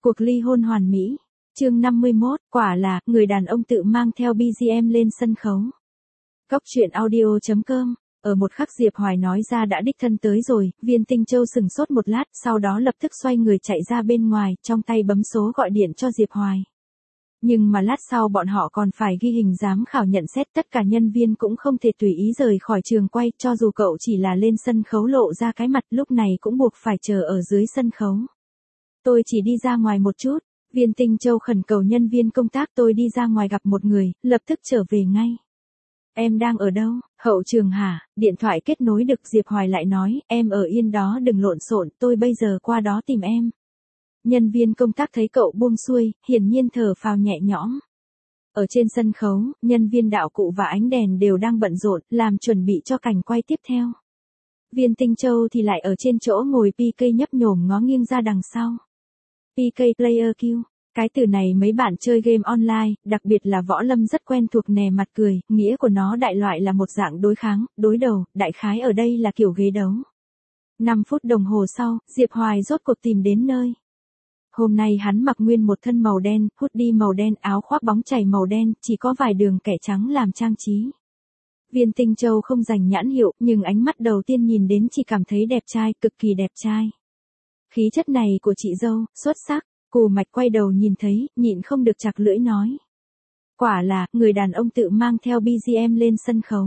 Cuộc ly hôn hoàn mỹ. Chương 51, quả là, người đàn ông tự mang theo BGM lên sân khấu. Góc truyện audio.com. Ở một khắc Diệp Hoài nói ra đã đích thân tới rồi, Viên Tinh Châu sừng sốt một lát, sau đó lập tức xoay người chạy ra bên ngoài, trong tay bấm số gọi điện cho Diệp Hoài. Nhưng mà lát sau bọn họ còn phải ghi hình giám khảo nhận xét, tất cả nhân viên cũng không thể tùy ý rời khỏi trường quay, cho dù cậu chỉ là lên sân khấu lộ ra cái mặt, lúc này cũng buộc phải chờ ở dưới sân khấu. Tôi chỉ đi ra ngoài một chút. Viên Tinh Châu khẩn cầu nhân viên công tác, tôi đi ra ngoài gặp một người, lập tức trở về ngay. Em đang ở đâu? Hậu trường hả? Điện thoại kết nối được, Diệp Hoài lại nói, em ở yên đó đừng lộn xộn, tôi bây giờ qua đó tìm em. Nhân viên công tác thấy cậu buông xuôi, hiển nhiên thở phào nhẹ nhõm. Ở trên sân khấu, nhân viên đạo cụ và ánh đèn đều đang bận rộn, làm chuẩn bị cho cảnh quay tiếp theo. Viên Tinh Châu thì lại ở trên chỗ ngồi PK nhấp nhổm ngó nghiêng ra đằng sau. PK Player Q. Cái từ này mấy bạn chơi game online, đặc biệt là võ lâm rất quen thuộc, nè mặt cười, nghĩa của nó đại loại là một dạng đối kháng, đối đầu, đại khái ở đây là kiểu ghế đấu. 5 phút đồng hồ sau, Diệp Hoài rốt cuộc tìm đến nơi. Hôm nay hắn mặc nguyên một thân màu đen, hoodie màu đen, áo khoác bóng chảy màu đen, chỉ có vài đường kẻ trắng làm trang trí. Viên Tinh Châu không dành nhãn hiệu, nhưng ánh mắt đầu tiên nhìn đến chỉ cảm thấy đẹp trai, cực kỳ đẹp trai. Khí chất này của chị dâu, xuất sắc. Cù Mạch quay đầu nhìn thấy, nhịn không được chặt lưỡi nói. Quả là, người đàn ông tự mang theo BGM lên sân khấu.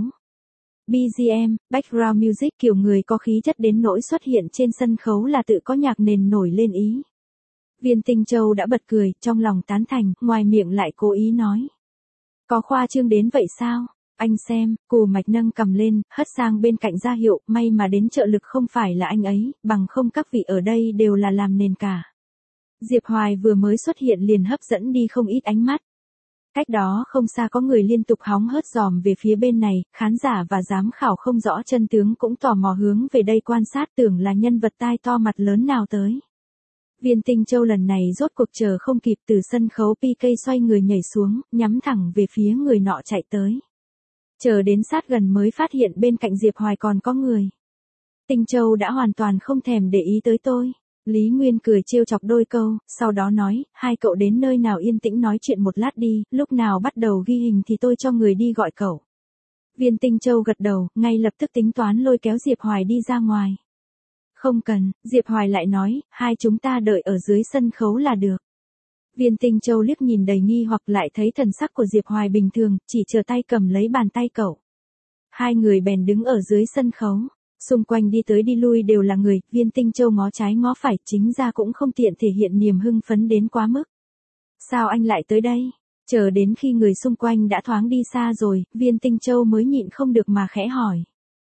BGM, background music, kiểu người có khí chất đến nỗi xuất hiện trên sân khấu là tự có nhạc nền nổi lên ý. Viên Tinh Châu đã bật cười, trong lòng tán thành, ngoài miệng lại cố ý nói. Có khoa trương đến vậy sao? Anh xem, Cù Mạch nâng cầm lên, hất sang bên cạnh ra hiệu, may mà đến trợ lực không phải là anh ấy, bằng không các vị ở đây đều là làm nền cả. Diệp Hoài vừa mới xuất hiện liền hấp dẫn đi không ít ánh mắt. Cách đó không xa có người liên tục hóng hớt dòm về phía bên này, khán giả và giám khảo không rõ chân tướng cũng tò mò hướng về đây quan sát, tưởng là nhân vật tai to mặt lớn nào tới. Viên Tinh Châu lần này rốt cuộc chờ không kịp, từ sân khấu PK xoay người nhảy xuống, nhắm thẳng về phía người nọ chạy tới. Chờ đến sát gần mới phát hiện bên cạnh Diệp Hoài còn có người. Tinh Châu đã hoàn toàn không thèm để ý tới tôi. Lý Nguyên cười trêu chọc đôi câu, sau đó nói, hai cậu đến nơi nào yên tĩnh nói chuyện một lát đi, lúc nào bắt đầu ghi hình thì tôi cho người đi gọi cậu. Viên Tinh Châu gật đầu, ngay lập tức tính toán lôi kéo Diệp Hoài đi ra ngoài. Không cần, Diệp Hoài lại nói, hai chúng ta đợi ở dưới sân khấu là được. Viên Tinh Châu liếc nhìn đầy nghi hoặc, lại thấy thần sắc của Diệp Hoài bình thường, chỉ chờ tay cầm lấy bàn tay cậu. Hai người bèn đứng ở dưới sân khấu. Xung quanh đi tới đi lui đều là người, Viên Tinh Châu ngó trái ngó phải, chính ra cũng không tiện thể hiện niềm hưng phấn đến quá mức. Sao anh lại tới đây? Chờ đến khi người xung quanh đã thoáng đi xa rồi, Viên Tinh Châu mới nhịn không được mà khẽ hỏi.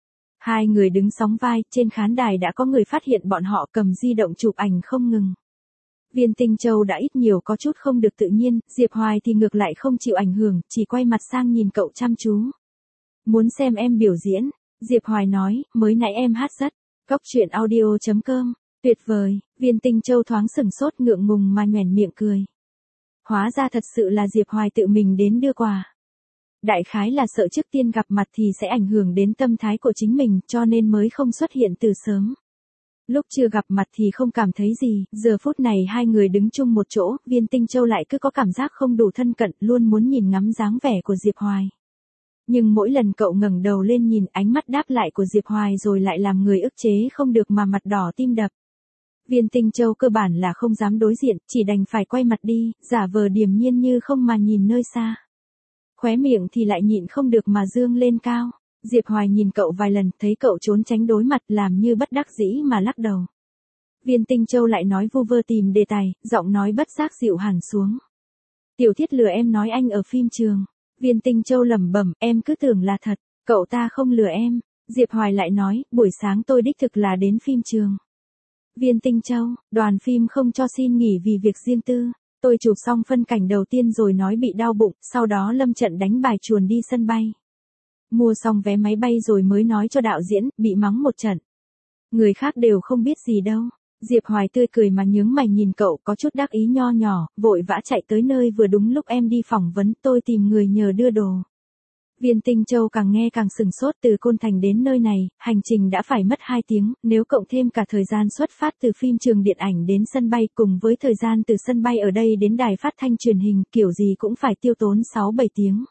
Hai người đứng sóng vai, trên khán đài đã có người phát hiện bọn họ cầm di động chụp ảnh không ngừng. Viên Tinh Châu đã ít nhiều có chút không được tự nhiên, Diệp Hoài thì ngược lại không chịu ảnh hưởng, chỉ quay mặt sang nhìn cậu chăm chú. Muốn xem em biểu diễn? Diệp Hoài nói, mới nãy em hát rất. Góc truyện audio.com. Tuyệt vời. Viên Tinh Châu thoáng sửng sốt, ngượng ngùng mà nhoẻn miệng cười. Hóa ra thật sự là Diệp Hoài tự mình đến đưa quà. Đại khái là sợ trước tiên gặp mặt thì sẽ ảnh hưởng đến tâm thái của chính mình, cho nên mới không xuất hiện từ sớm. Lúc chưa gặp mặt thì không cảm thấy gì, giờ phút này hai người đứng chung một chỗ, Viên Tinh Châu lại cứ có cảm giác không đủ thân cận, luôn muốn nhìn ngắm dáng vẻ của Diệp Hoài. Nhưng mỗi lần cậu ngẩng đầu lên nhìn, ánh mắt đáp lại của Diệp Hoài rồi lại làm người ức chế không được mà mặt đỏ tim đập. Viên Tinh Châu cơ bản là không dám đối diện, chỉ đành phải quay mặt đi, giả vờ điềm nhiên như không mà nhìn nơi xa. Khóe miệng thì lại nhịn không được mà dương lên cao. Diệp Hoài nhìn cậu vài lần, thấy cậu trốn tránh đối mặt, làm như bất đắc dĩ mà lắc đầu. Viên Tinh Châu lại nói vu vơ tìm đề tài, giọng nói bất giác dịu hẳn xuống. Tiểu Thiết lừa em nói anh ở phim trường. Viên Tinh Châu lẩm bẩm, em cứ tưởng là thật, cậu ta không lừa em. Diệp Hoài lại nói, buổi sáng tôi đích thực là đến phim trường. Viên Tinh Châu, đoàn phim không cho xin nghỉ vì việc riêng tư. Tôi chụp xong phân cảnh đầu tiên rồi nói bị đau bụng, sau đó lâm trận đánh bài chuồn đi sân bay. Mua xong vé máy bay rồi mới nói cho đạo diễn, bị mắng một trận. Người khác đều không biết gì đâu. Diệp Hoài tươi cười mà nhướng mày nhìn cậu, có chút đắc ý nho nhỏ, vội vã chạy tới nơi vừa đúng lúc em đi phỏng vấn, tôi tìm người nhờ đưa đồ. Viên Tinh Châu càng nghe càng sửng sốt, từ Côn Thành đến nơi này, hành trình đã phải mất 2 tiếng, nếu cộng thêm cả thời gian xuất phát từ phim trường điện ảnh đến sân bay cùng với thời gian từ sân bay ở đây đến đài phát thanh truyền hình, kiểu gì cũng phải tiêu tốn 6-7 tiếng.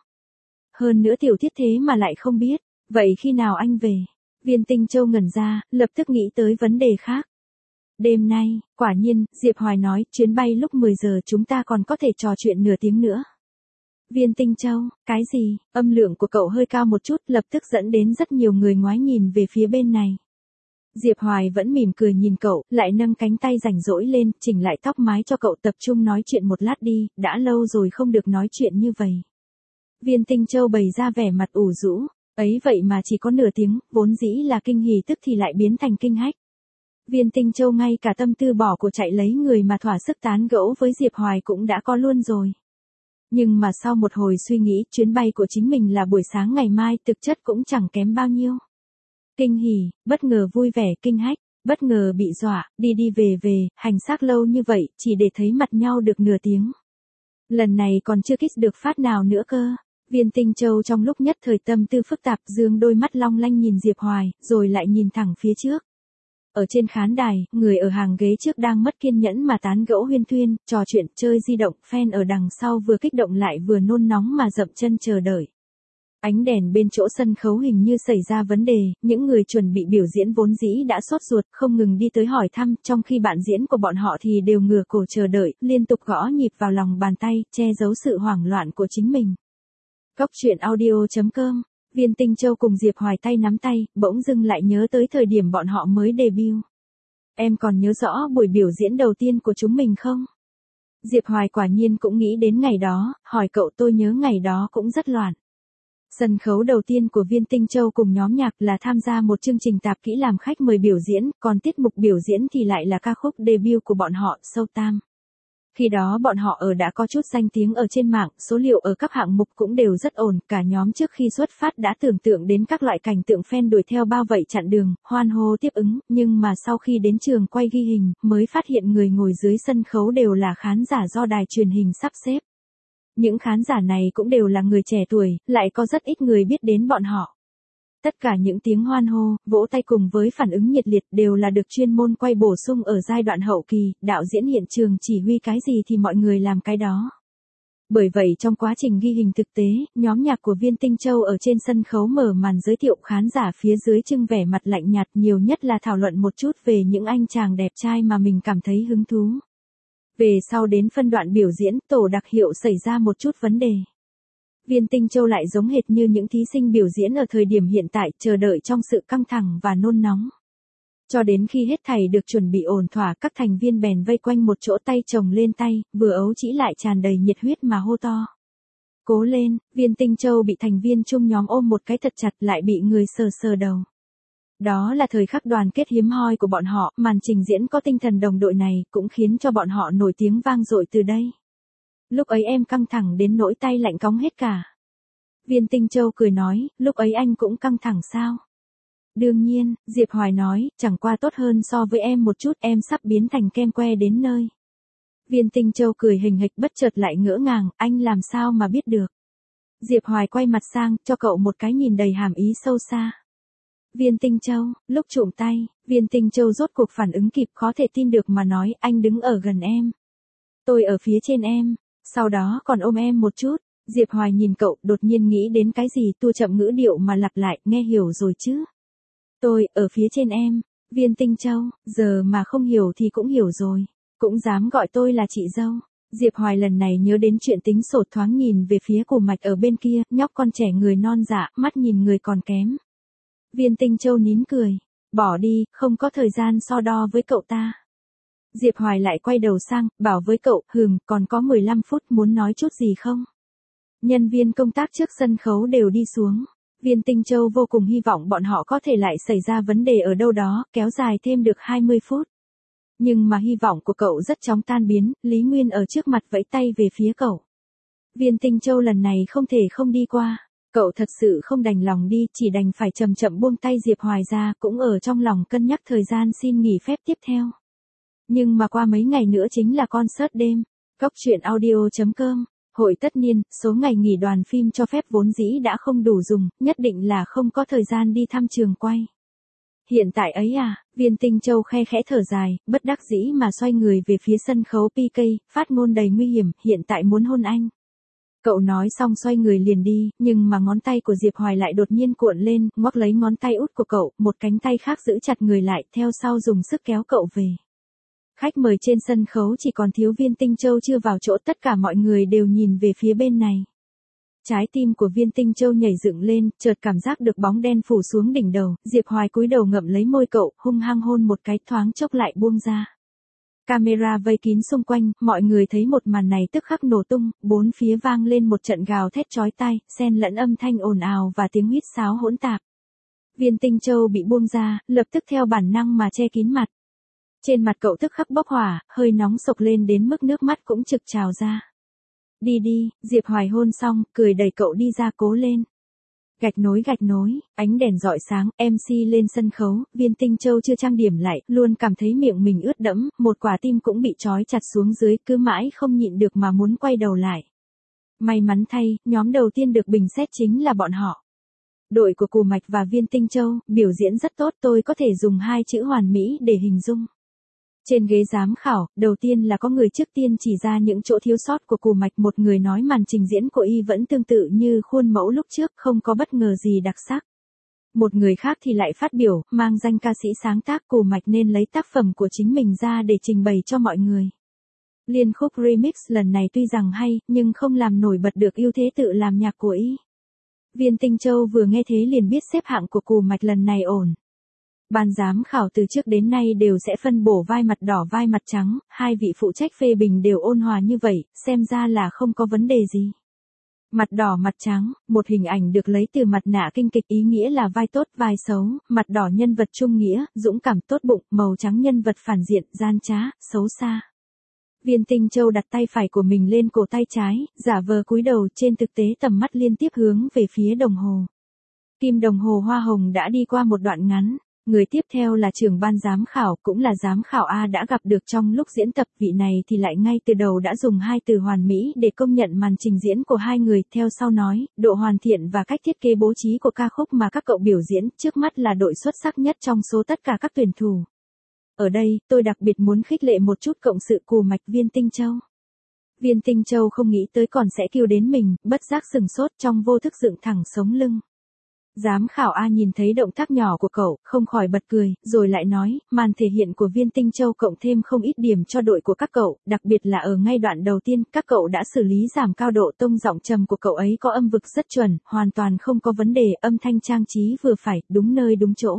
Hơn nữa tiểu Thiết thế mà lại không biết, vậy khi nào anh về? Viên Tinh Châu ngẩn ra, lập tức nghĩ tới vấn đề khác. Đêm nay, quả nhiên, Diệp Hoài nói, chuyến bay lúc 10 giờ chúng ta còn có thể trò chuyện nửa tiếng nữa. Viên Tinh Châu, cái gì? Âm lượng của cậu hơi cao một chút, lập tức dẫn đến rất nhiều người ngoái nhìn về phía bên này. Diệp Hoài vẫn mỉm cười nhìn cậu, lại nâng cánh tay rảnh rỗi lên, chỉnh lại tóc mái cho cậu, tập trung nói chuyện một lát đi, đã lâu rồi không được nói chuyện như vậy. Viên Tinh Châu bày ra vẻ mặt ủ rũ, ấy vậy mà chỉ có nửa tiếng, vốn dĩ là kinh hỉ tức thì lại biến thành kinh hách. Viên Tinh Châu ngay cả tâm tư bỏ của chạy lấy người mà thỏa sức tán gẫu với Diệp Hoài cũng đã có luôn rồi. Nhưng mà sau một hồi suy nghĩ, chuyến bay của chính mình là buổi sáng ngày mai, thực chất cũng chẳng kém bao nhiêu. Kinh hỉ, bất ngờ vui vẻ, kinh hách, bất ngờ bị dọa, đi đi về về, hành xác lâu như vậy, chỉ để thấy mặt nhau được nửa tiếng. Lần này còn chưa kiss được phát nào nữa cơ. Viên Tinh Châu trong lúc nhất thời tâm tư phức tạp, dương đôi mắt long lanh nhìn Diệp Hoài, rồi lại nhìn thẳng phía trước. Ở trên khán đài, người ở hàng ghế trước đang mất kiên nhẫn mà tán gẫu huyên thuyên, trò chuyện, chơi di động, fan ở đằng sau vừa kích động lại vừa nôn nóng mà dậm chân chờ đợi. Ánh đèn bên chỗ sân khấu hình như xảy ra vấn đề, những người chuẩn bị biểu diễn vốn dĩ đã sốt ruột, không ngừng đi tới hỏi thăm, trong khi bạn diễn của bọn họ thì đều ngửa cổ chờ đợi, liên tục gõ nhịp vào lòng bàn tay, che giấu sự hoảng loạn của chính mình. Cóc truyện audio.com. Viên Tinh Châu cùng Diệp Hoài tay nắm tay, bỗng dưng lại nhớ tới thời điểm bọn họ mới debut. Em còn nhớ rõ buổi biểu diễn đầu tiên của chúng mình không? Diệp Hoài quả nhiên cũng nghĩ đến ngày đó, hỏi cậu, tôi nhớ ngày đó cũng rất loạn. Sân khấu đầu tiên của Viên Tinh Châu cùng nhóm nhạc là tham gia một chương trình tạp kỹ làm khách mời biểu diễn, còn tiết mục biểu diễn thì lại là ca khúc debut của bọn họ, Sâu Tam. Khi đó bọn họ đã có chút danh tiếng ở trên mạng, số liệu ở các hạng mục cũng đều rất ổn, cả nhóm trước khi xuất phát đã tưởng tượng đến các loại cảnh tượng fan đuổi theo bao vây chặn đường, hoan hô tiếp ứng, nhưng mà sau khi đến trường quay ghi hình, mới phát hiện người ngồi dưới sân khấu đều là khán giả do đài truyền hình sắp xếp. Những khán giả này cũng đều là người trẻ tuổi, lại có rất ít người biết đến bọn họ. Tất cả những tiếng hoan hô, vỗ tay cùng với phản ứng nhiệt liệt đều là được chuyên môn quay bổ sung ở giai đoạn hậu kỳ, đạo diễn hiện trường chỉ huy cái gì thì mọi người làm cái đó. Bởi vậy trong quá trình ghi hình thực tế, nhóm nhạc của Viên Tinh Châu ở trên sân khấu mở màn giới thiệu, khán giả phía dưới trưng vẻ mặt lạnh nhạt, nhiều nhất là thảo luận một chút về những anh chàng đẹp trai mà mình cảm thấy hứng thú. Về sau đến phân đoạn biểu diễn, tổ đặc hiệu xảy ra một chút vấn đề. Viên Tinh Châu lại giống hệt như những thí sinh biểu diễn ở thời điểm hiện tại, chờ đợi trong sự căng thẳng và nôn nóng. Cho đến khi hết thảy được chuẩn bị ổn thỏa, các thành viên bèn vây quanh một chỗ, tay chồng lên tay, vừa ấu trĩ lại tràn đầy nhiệt huyết mà hô to. Cố lên! Viên Tinh Châu bị thành viên chung nhóm ôm một cái thật chặt, lại bị người sờ sờ đầu. Đó là thời khắc đoàn kết hiếm hoi của bọn họ, màn trình diễn có tinh thần đồng đội này, cũng khiến cho bọn họ nổi tiếng vang dội từ đây. Lúc ấy em căng thẳng đến nỗi tay lạnh cóng hết cả. Viên Tinh Châu cười nói, lúc ấy anh cũng căng thẳng sao? Đương nhiên, Diệp Hoài nói, chẳng qua tốt hơn so với em một chút, em sắp biến thành kem que đến nơi. Viên Tinh Châu cười hình hịch, bất chợt lại ngỡ ngàng, anh làm sao mà biết được? Diệp Hoài quay mặt sang, cho cậu một cái nhìn đầy hàm ý sâu xa. Viên Tinh Châu, lúc chụm tay, Viên Tinh Châu rốt cuộc phản ứng kịp, khó thể tin được mà nói, anh đứng ở gần em. Tôi ở phía trên em. Sau đó còn ôm em một chút. Diệp Hoài nhìn cậu, đột nhiên nghĩ đến cái gì, tua chậm ngữ điệu mà lặp lại, nghe hiểu rồi chứ? Tôi, ở phía trên em. Viên Tinh Châu, giờ mà không hiểu thì cũng hiểu rồi. Cũng dám gọi tôi là chị dâu. Diệp Hoài lần này nhớ đến chuyện tính sổ, thoáng nhìn về phía Cù Mạch ở bên kia, nhóc con trẻ người non dạ, mắt nhìn người còn kém. Viên Tinh Châu nín cười. Bỏ đi, không có thời gian so đo với cậu ta. Diệp Hoài lại quay đầu sang, bảo với cậu, còn có 15 phút, muốn nói chút gì không? Nhân viên công tác trước sân khấu đều đi xuống. Viên Tinh Châu vô cùng hy vọng bọn họ có thể lại xảy ra vấn đề ở đâu đó, kéo dài thêm được 20 phút. Nhưng mà hy vọng của cậu rất chóng tan biến, Lý Nguyên ở trước mặt vẫy tay về phía cậu. Viên Tinh Châu lần này không thể không đi qua. Cậu thật sự không đành lòng đi, chỉ đành phải chậm chậm buông tay Diệp Hoài ra, cũng ở trong lòng cân nhắc thời gian xin nghỉ phép tiếp theo. Nhưng mà qua mấy ngày nữa chính là concert đêm. Cóc truyện audio.com Hội tất niên, số ngày nghỉ đoàn phim cho phép vốn dĩ đã không đủ dùng, nhất định là không có thời gian đi thăm trường quay. Hiện tại ấy à, Viên Tinh Châu khe khẽ thở dài, bất đắc dĩ mà xoay người về phía sân khấu PK, phát ngôn đầy nguy hiểm, hiện tại muốn hôn anh. Cậu nói xong xoay người liền đi, nhưng mà ngón tay của Diệp Hoài lại đột nhiên cuộn lên, ngoắc lấy ngón tay út của cậu, một cánh tay khác giữ chặt người lại, theo sau dùng sức kéo cậu về. Khách mời trên sân khấu chỉ còn thiếu Viên Tinh Châu chưa vào chỗ, tất cả mọi người đều nhìn về phía bên này. Trái tim của Viên Tinh Châu nhảy dựng lên, chợt cảm giác được bóng đen phủ xuống đỉnh đầu, Diệp Hoài cúi đầu ngậm lấy môi cậu, hung hăng hôn một cái, thoáng chốc lại buông ra. Camera vây kín xung quanh, mọi người thấy một màn này tức khắc nổ tung, bốn phía vang lên một trận gào thét chói tai, xen lẫn âm thanh ồn ào và tiếng huýt sáo hỗn tạp. Viên Tinh Châu bị buông ra, lập tức theo bản năng mà che kín mặt. Trên mặt cậu tức khắc bốc hỏa, hơi nóng sộc lên đến mức nước mắt cũng trực trào ra. Đi đi, Diệp Hoài hôn xong, cười đẩy cậu đi ra, cố lên. Gạch nối, ánh đèn rọi sáng, MC lên sân khấu, Viên Tinh Châu chưa trang điểm lại, luôn cảm thấy miệng mình ướt đẫm, một quả tim cũng bị trói chặt xuống dưới, cứ mãi không nhịn được mà muốn quay đầu lại. May mắn thay, nhóm đầu tiên được bình xét chính là bọn họ. Đội của Cù Mạch và Viên Tinh Châu, biểu diễn rất tốt, tôi có thể dùng hai chữ hoàn mỹ để hình dung. Trên ghế giám khảo, đầu tiên là có người trước tiên chỉ ra những chỗ thiếu sót của Cù Mạch, một người nói màn trình diễn của y vẫn tương tự như khuôn mẫu lúc trước, không có bất ngờ gì đặc sắc. Một người khác thì lại phát biểu, mang danh ca sĩ sáng tác Cù Mạch nên lấy tác phẩm của chính mình ra để trình bày cho mọi người. Liên khúc remix lần này tuy rằng hay, nhưng không làm nổi bật được ưu thế tự làm nhạc của y. Viên Tinh Châu vừa nghe thế liền biết xếp hạng của Cù Mạch lần này ổn. Ban giám khảo từ trước đến nay đều sẽ phân bổ vai mặt đỏ vai mặt trắng, hai vị phụ trách phê bình đều ôn hòa như vậy, xem ra là không có vấn đề gì. Mặt đỏ mặt trắng, một hình ảnh được lấy từ mặt nạ kinh kịch, ý nghĩa là vai tốt vai xấu, mặt đỏ nhân vật trung nghĩa, dũng cảm tốt bụng, màu trắng nhân vật phản diện, gian trá, xấu xa. Viên Tinh Châu đặt tay phải của mình lên cổ tay trái, giả vờ cúi đầu, trên thực tế tầm mắt liên tiếp hướng về phía đồng hồ. Kim đồng hồ hoa hồng đã đi qua một đoạn ngắn. Người tiếp theo là trưởng ban giám khảo, cũng là giám khảo A đã gặp được trong lúc diễn tập, vị này thì lại ngay từ đầu đã dùng hai từ hoàn mỹ để công nhận màn trình diễn của hai người, theo sau nói, độ hoàn thiện và cách thiết kế bố trí của ca khúc mà các cậu biểu diễn, trước mắt là đội xuất sắc nhất trong số tất cả các tuyển thủ. Ở đây, tôi đặc biệt muốn khích lệ một chút cộng sự Cù Mạch Viên Tinh Châu. Viên Tinh Châu không nghĩ tới còn sẽ kêu đến mình, bất giác sừng sốt, trong vô thức dựng thẳng sống lưng. Giám khảo A nhìn thấy động tác nhỏ của cậu, không khỏi bật cười, rồi lại nói, màn thể hiện của Viên Tinh Châu cộng thêm không ít điểm cho đội của các cậu, đặc biệt là ở ngay đoạn đầu tiên, các cậu đã xử lý giảm cao độ tông giọng trầm của cậu ấy có âm vực rất chuẩn, hoàn toàn không có vấn đề, âm thanh trang trí vừa phải, đúng nơi đúng chỗ.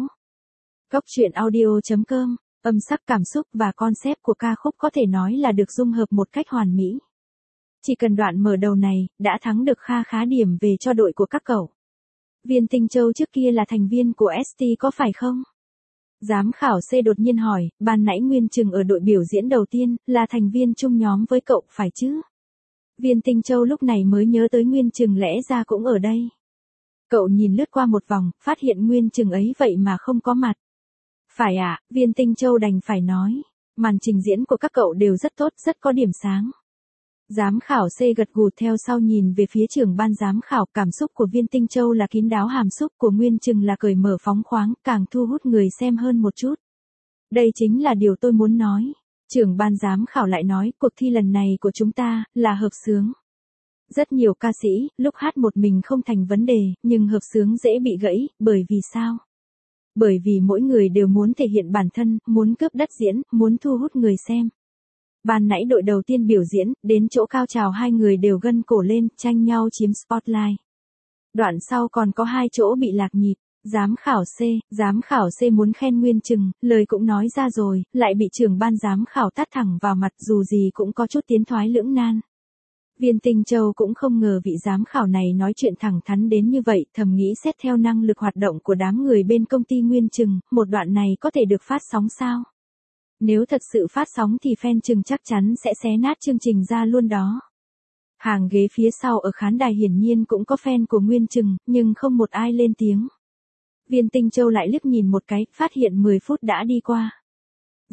Góc truyện audio.com, âm sắc cảm xúc và concept của ca khúc có thể nói là được dung hợp một cách hoàn mỹ. Chỉ cần đoạn mở đầu này, đã thắng được kha khá điểm về cho đội của các cậu. Viên Tinh Châu trước kia là thành viên của ST có phải không? Giám khảo C đột nhiên hỏi, ban nãy Nguyên Trừng ở đội biểu diễn đầu tiên, là thành viên chung nhóm với cậu, phải chứ? Viên Tinh Châu lúc này mới nhớ tới Nguyên Trừng lẽ ra cũng ở đây. Cậu nhìn lướt qua một vòng, phát hiện Nguyên Trừng ấy vậy mà không có mặt. Phải ạ, Viên Tinh Châu đành phải nói, màn trình diễn của các cậu đều rất tốt, rất có điểm sáng. Giám khảo C gật gù, theo sau nhìn về phía trưởng ban giám khảo, cảm xúc của Viên Tinh Châu là kín đáo, hàm xúc của Nguyên Trừng là cởi mở phóng khoáng, càng thu hút người xem hơn một chút. Đây chính là điều tôi muốn nói. Trưởng ban giám khảo lại nói, cuộc thi lần này của chúng ta, là hợp xướng. Rất nhiều ca sĩ, lúc hát một mình không thành vấn đề, nhưng hợp xướng dễ bị gãy, bởi vì sao? Bởi vì mỗi người đều muốn thể hiện bản thân, muốn cướp đất diễn, muốn thu hút người xem. Ban nãy đội đầu tiên biểu diễn, đến chỗ cao trào hai người đều gân cổ lên, tranh nhau chiếm spotlight. Đoạn sau còn có hai chỗ bị lạc nhịp. Giám khảo C muốn khen Nguyên Trừng, lời cũng nói ra rồi, lại bị trưởng ban giám khảo tát thẳng vào mặt, dù gì cũng có chút tiến thoái lưỡng nan. Viên Tinh Châu cũng không ngờ vị giám khảo này nói chuyện thẳng thắn đến như vậy, thầm nghĩ xét theo năng lực hoạt động của đám người bên công ty Nguyên Trừng, một đoạn này có thể được phát sóng sao? Nếu thật sự phát sóng thì fan Trừng chắc chắn sẽ xé nát chương trình ra luôn đó. Hàng ghế phía sau ở khán đài hiển nhiên cũng có fan của Nguyên Trừng, nhưng không một ai lên tiếng. Viên Tinh Châu lại liếc nhìn một cái, phát hiện 10 phút đã đi qua.